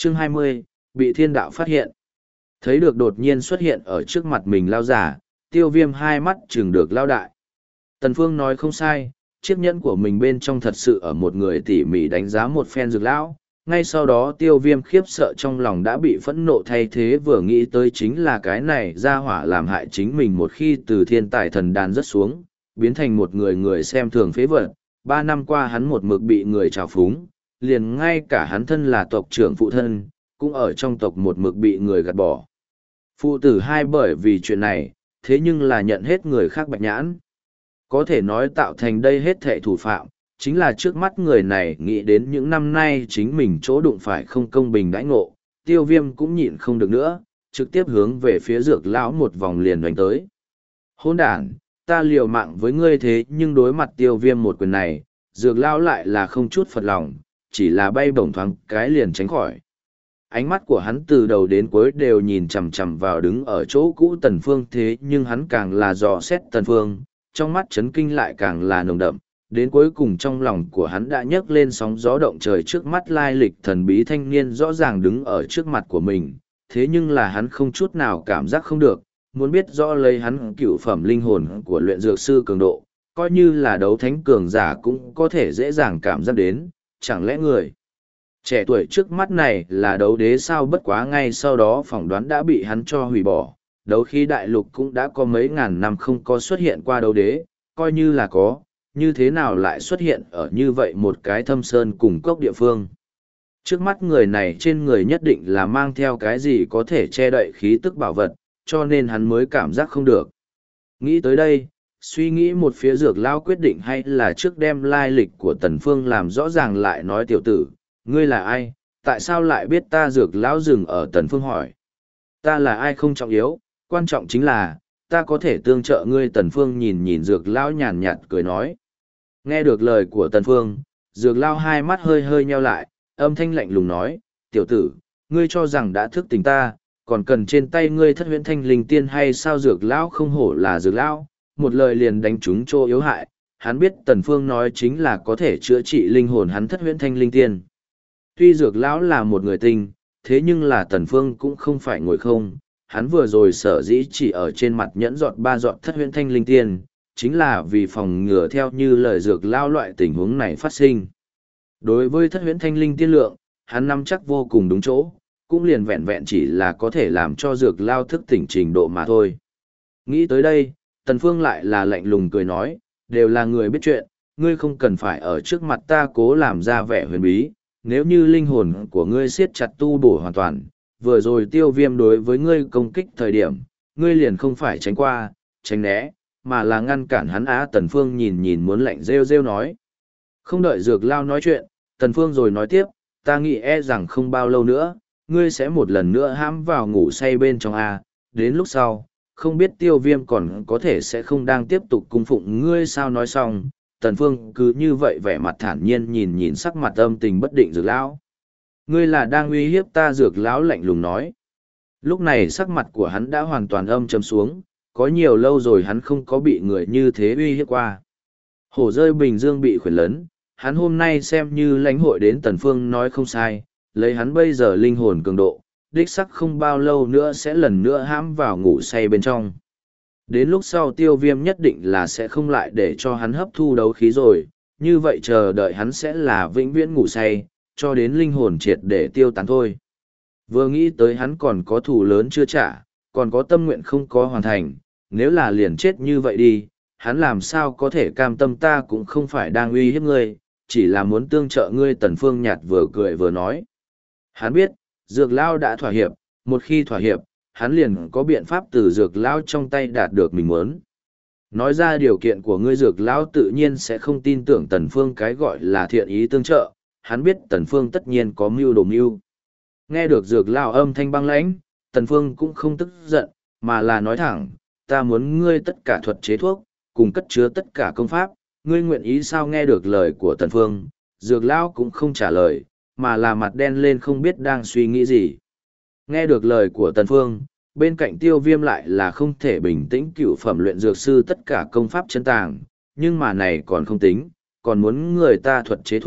Chương 20, bị thiên đạo phát hiện. Thấy được đột nhiên xuất hiện ở trước mặt mình lao giả, Tiêu Viêm hai mắt chừng được lao đại. Tần Phương nói không sai, chiếc nhẫn của mình bên trong thật sự ở một người tỉ mỉ đánh giá một phen dược lão. Ngay sau đó Tiêu Viêm khiếp sợ trong lòng đã bị phẫn nộ thay thế, vừa nghĩ tới chính là cái này ra hỏa làm hại chính mình một khi từ thiên tài thần đàn rớt xuống, biến thành một người xem thường phế vật. 3 năm qua hắn một mực bị người trào phúng, liền ngay cả hắn thân là tộc trưởng phụ thân, cũng ở trong tộc một mực bị người gạt bỏ. Phụ tử hai bởi vì chuyện này, thế nhưng là nhận hết người khác bạch nhãn. Có thể nói tạo thành đây hết thệ thủ phạm, chính là trước mắt người này nghĩ đến những năm nay chính mình chỗ đụng phải không công bình đãi ngộ, Tiêu Viêm cũng nhịn không được nữa, trực tiếp hướng về phía dược lão một vòng liền đánh tới. Hôn đản, ta liều mạng với ngươi thế nhưng đối mặt Tiêu Viêm một quyền này, dược lão lại là không chút phật lòng, chỉ là bay bổng thoáng cái liền tránh khỏi. Ánh mắt của hắn từ đầu đến cuối đều nhìn chằm chằm vào đứng ở chỗ cũ Tần Phương, thế nhưng hắn càng là dò xét Tần Phương, trong mắt chấn kinh lại càng là nồng đậm, đến cuối cùng trong lòng của hắn đã nhấc lên sóng gió động trời. Trước mắt lai lịch thần bí thanh niên rõ ràng đứng ở trước mặt của mình, thế nhưng là hắn không chút nào cảm giác không được, muốn biết rõ lấy hắn cửu phẩm linh hồn của luyện dược sư cường độ, coi như là đấu thánh cường giả cũng có thể dễ dàng cảm giác đến, chẳng lẽ người trẻ tuổi trước mắt này là đấu đế sao? Bất quá ngay sau đó phỏng đoán đã bị hắn cho hủy bỏ. Đấu khí đại lục cũng đã có mấy ngàn năm không có xuất hiện qua đấu đế, coi như là có, như thế nào lại xuất hiện ở như vậy một cái thâm sơn cùng cốc địa phương. Trước mắt người này trên người nhất định là mang theo cái gì có thể che đậy khí tức bảo vật, cho nên hắn mới cảm giác không được. Nghĩ tới đây, suy nghĩ một phía dược lao quyết định hay là trước đem lai lịch của Tần Phương làm rõ ràng lại nói: tiểu tử, ngươi là ai, tại sao lại biết ta? Dược lão dừng ở Tần Phương hỏi. Ta là ai không trọng yếu, quan trọng chính là, ta có thể tương trợ ngươi. Tần Phương nhìn nhìn dược lão nhàn nhạt cười nói. Nghe được lời của Tần Phương, dược lão hai mắt hơi hơi nheo lại, âm thanh lạnh lùng nói: tiểu tử, ngươi cho rằng đã thức tỉnh ta, còn cần trên tay ngươi thất huyễn thanh linh tiên hay sao? Dược lão không hổ là dược lão, một lời liền đánh trúng chỗ yếu hại. Hắn biết Tần Phương nói chính là có thể chữa trị linh hồn hắn thất huyễn thanh linh tiên. Tuy dược lão là một người tinh, thế nhưng là Tần Phương cũng không phải ngồi không. Hắn vừa rồi sở dĩ chỉ ở trên mặt nhẫn giọt 3 giọt thất huyễn thanh linh tiên, chính là vì phòng ngừa theo như lời dược lão loại tình huống này phát sinh. Đối với thất huyễn thanh linh tiên lượng, hắn nắm chắc vô cùng đúng chỗ, cũng liền vẹn vẹn chỉ là có thể làm cho dược lão thức tỉnh trình độ mà thôi. Nghĩ tới đây, Tần Phương lại là lạnh lùng cười nói: đều là người biết chuyện, ngươi không cần phải ở trước mặt ta cố làm ra vẻ huyền bí. Nếu như linh hồn của ngươi siết chặt tu bổ hoàn toàn, vừa rồi Tiêu Viêm đối với ngươi công kích thời điểm, ngươi liền không phải tránh qua, tránh né, mà là ngăn cản hắn á. Tần Phương nhìn nhìn muốn lạnh rêu rêu nói. Không đợi dược lao nói chuyện, Tần Phương rồi nói tiếp: ta nghĩ rằng không bao lâu nữa, ngươi sẽ một lần nữa hãm vào ngủ say bên trong a. Đến lúc sau, không biết Tiêu Viêm còn có thể sẽ không đang tiếp tục cung phụng ngươi sao? Nói xong, Tần Phương cứ như vậy vẻ mặt thản nhiên nhìn nhìn sắc mặt âm tình bất định dược lão. Ngươi là đang uy hiếp ta? Dược lão lạnh lùng nói. Lúc này sắc mặt của hắn đã hoàn toàn âm trầm xuống, có nhiều lâu rồi hắn không có bị người như thế uy hiếp qua. Hổ rơi Bình Dương bị khuyển lấn, hắn hôm nay xem như lãnh hội đến Tần Phương nói không sai, lấy hắn bây giờ linh hồn cường độ, đích sắc không bao lâu nữa sẽ lần nữa hãm vào ngủ say bên trong. Đến lúc sau Tiêu Viêm nhất định là sẽ không lại để cho hắn hấp thu đấu khí rồi, như vậy chờ đợi hắn sẽ là vĩnh viễn ngủ say, cho đến linh hồn triệt để tiêu tán thôi. Vừa nghĩ tới hắn còn có thù lớn chưa trả, còn có tâm nguyện không có hoàn thành, nếu là liền chết như vậy đi, hắn làm sao có thể cam tâm? Ta cũng không phải đang uy hiếp ngươi, chỉ là muốn tương trợ ngươi. Tần Phương nhạt vừa cười vừa nói. Hắn biết, dược lao đã thỏa hiệp, một khi thỏa hiệp, hắn liền có biện pháp từ dược lão trong tay đạt được mình muốn. Nói ra điều kiện của ngươi, dược lão tự nhiên sẽ không tin tưởng Tần Phương cái gọi là thiện ý tương trợ, hắn biết Tần Phương tất nhiên có mưu đồ mưu. Nghe được dược lão âm thanh băng lãnh, Tần Phương cũng không tức giận, mà là nói thẳng: ta muốn ngươi tất cả thuật chế thuốc, cùng cất chứa tất cả công pháp, ngươi nguyện ý sao? Nghe được lời của Tần Phương, dược lão cũng không trả lời, mà là mặt đen lên không biết đang suy nghĩ gì. Nghe được lời của Tần Phương, bên cạnh Tiêu Viêm lại là không thể bình tĩnh. Cựu phẩm luyện dược sư tất cả công pháp chân tàng, nhưng mà này còn không tính, còn muốn người ta thuật chế thuốc,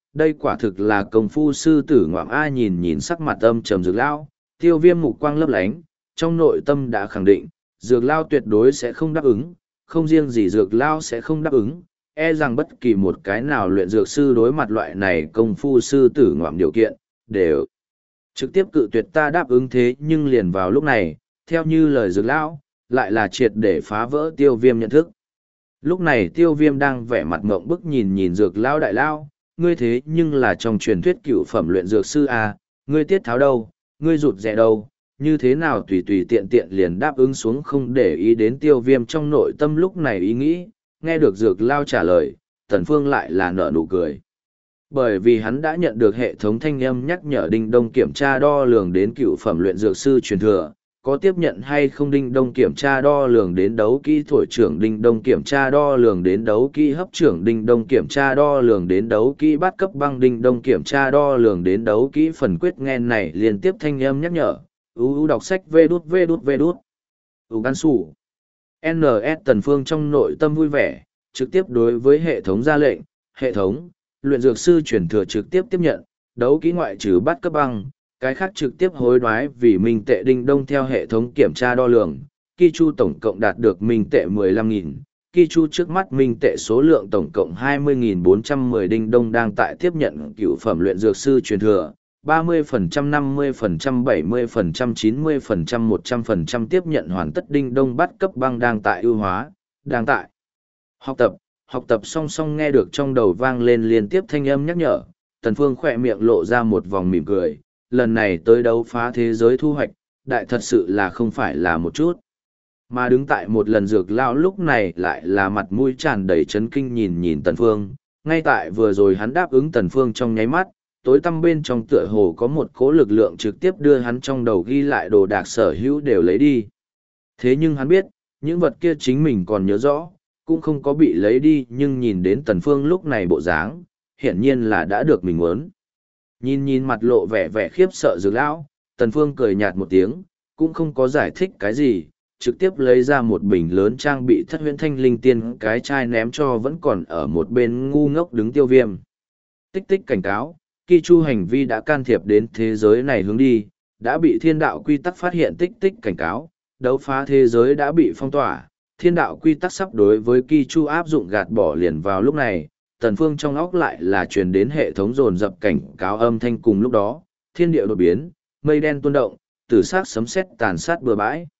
đây quả thực là công phu sư tử ngoạm A. Nhìn nhìn sắc mặt âm trầm Dược Lão, Tiêu Viêm mục quang lấp lánh, trong nội tâm đã khẳng định, Dược Lão tuyệt đối sẽ không đáp ứng, không riêng gì Dược Lão sẽ không đáp ứng, e rằng bất kỳ một cái nào luyện dược sư đối mặt loại này công phu sư tử ngoạm điều kiện, đều trực tiếp cự tuyệt. Ta đáp ứng. Thế nhưng liền vào lúc này, theo như lời Dược Lão, lại là triệt để phá vỡ Tiêu Viêm nhận thức. Lúc này Tiêu Viêm đang vẻ mặt ngộng bức nhìn nhìn Dược Lão. Đại Lão, ngươi thế nhưng là trong truyền thuyết cựu phẩm luyện dược sư à, ngươi tiết tháo đâu, ngươi rụt rẻ đâu, như thế nào tùy tùy tiện tiện liền đáp ứng xuống, không để ý đến Tiêu Viêm trong nội tâm lúc này ý nghĩ. Nghe được Dược Lão trả lời, Tần Phương lại là nở nụ cười. Bởi vì hắn đã nhận được hệ thống thanh âm nhắc nhở Đinh Đông kiểm tra đo lường đến cựu phẩm luyện dược sư truyền thừa, có tiếp nhận hay không. Đinh Đông kiểm tra đo lường đến đấu kỹ thổi trưởng, Đinh Đông kiểm tra đo lường đến đấu kỹ hấp trưởng, Đinh Đông kiểm tra đo lường đến đấu kỹ bát cấp băng, Đinh Đông kiểm tra đo lường đến đấu kỹ phần quyết. Nghe này liên tiếp thanh âm nhắc nhở, đọc sách vê đút gan sủ NS. Tần Phương trong nội tâm vui vẻ, trực tiếp đối với hệ thống ra lệnh, hệ thống, luyện dược sư truyền thừa trực tiếp tiếp nhận, đấu kỹ ngoại trừ bát cấp băng, cái khác trực tiếp hối đoái vì minh tệ. Đinh Đông theo hệ thống kiểm tra đo lường, Ki Chu tổng cộng đạt được minh tệ 15.000, Ki Chu trước mắt minh tệ số lượng tổng cộng 20.410. Đinh Đông đang tại tiếp nhận cựu phẩm luyện dược sư truyền thừa, 30%, 50%, 70%, 90%, 100% tiếp nhận hoàn tất. Đinh Đông bắt cấp băng đang tại ưu hóa, đang tại học tập song song. Nghe được trong đầu vang lên liên tiếp thanh âm nhắc nhở, Tần Phương khỏe miệng lộ ra một vòng mỉm cười. Lần này tới đấu phá thế giới thu hoạch, đại thật sự là không phải là một chút. Mà đứng tại một lần Dược Lão lúc này lại là mặt mũi tràn đầy chấn kinh nhìn nhìn Tần Phương. Ngay tại vừa rồi hắn đáp ứng Tần Phương trong nháy mắt, tối tăm bên trong tựa hồ có một cỗ lực lượng trực tiếp đưa hắn trong đầu ghi lại đồ đạc sở hữu đều lấy đi. Thế nhưng hắn biết, những vật kia chính mình còn nhớ rõ, cũng không có bị lấy đi, nhưng nhìn đến Tần Phương lúc này bộ dáng, hiển nhiên là đã được mình muốn. Nhìn nhìn mặt lộ vẻ vẻ khiếp sợ Dược Lão, Tần Phương cười nhạt một tiếng, cũng không có giải thích cái gì, trực tiếp lấy ra một bình lớn trang bị Thất Huyễn Thanh Linh Tiên cái chai ném cho vẫn còn ở một bên ngu ngốc đứng Tiêu Viêm. Tích tích cảnh cáo, Ki Chu hành vi đã can thiệp đến thế giới này hướng đi, đã bị thiên đạo quy tắc phát hiện. Tích tích cảnh cáo, đấu phá thế giới đã bị phong tỏa, thiên đạo quy tắc sắp đối với Ki Chu áp dụng gạt bỏ. Liền vào lúc này, Tần Phương trong óc lại là truyền đến hệ thống dồn dập cảnh cáo âm thanh. Cùng lúc đó, thiên địa đột biến, mây đen tuôn động, tử sắc sấm sét tàn sát bừa bãi.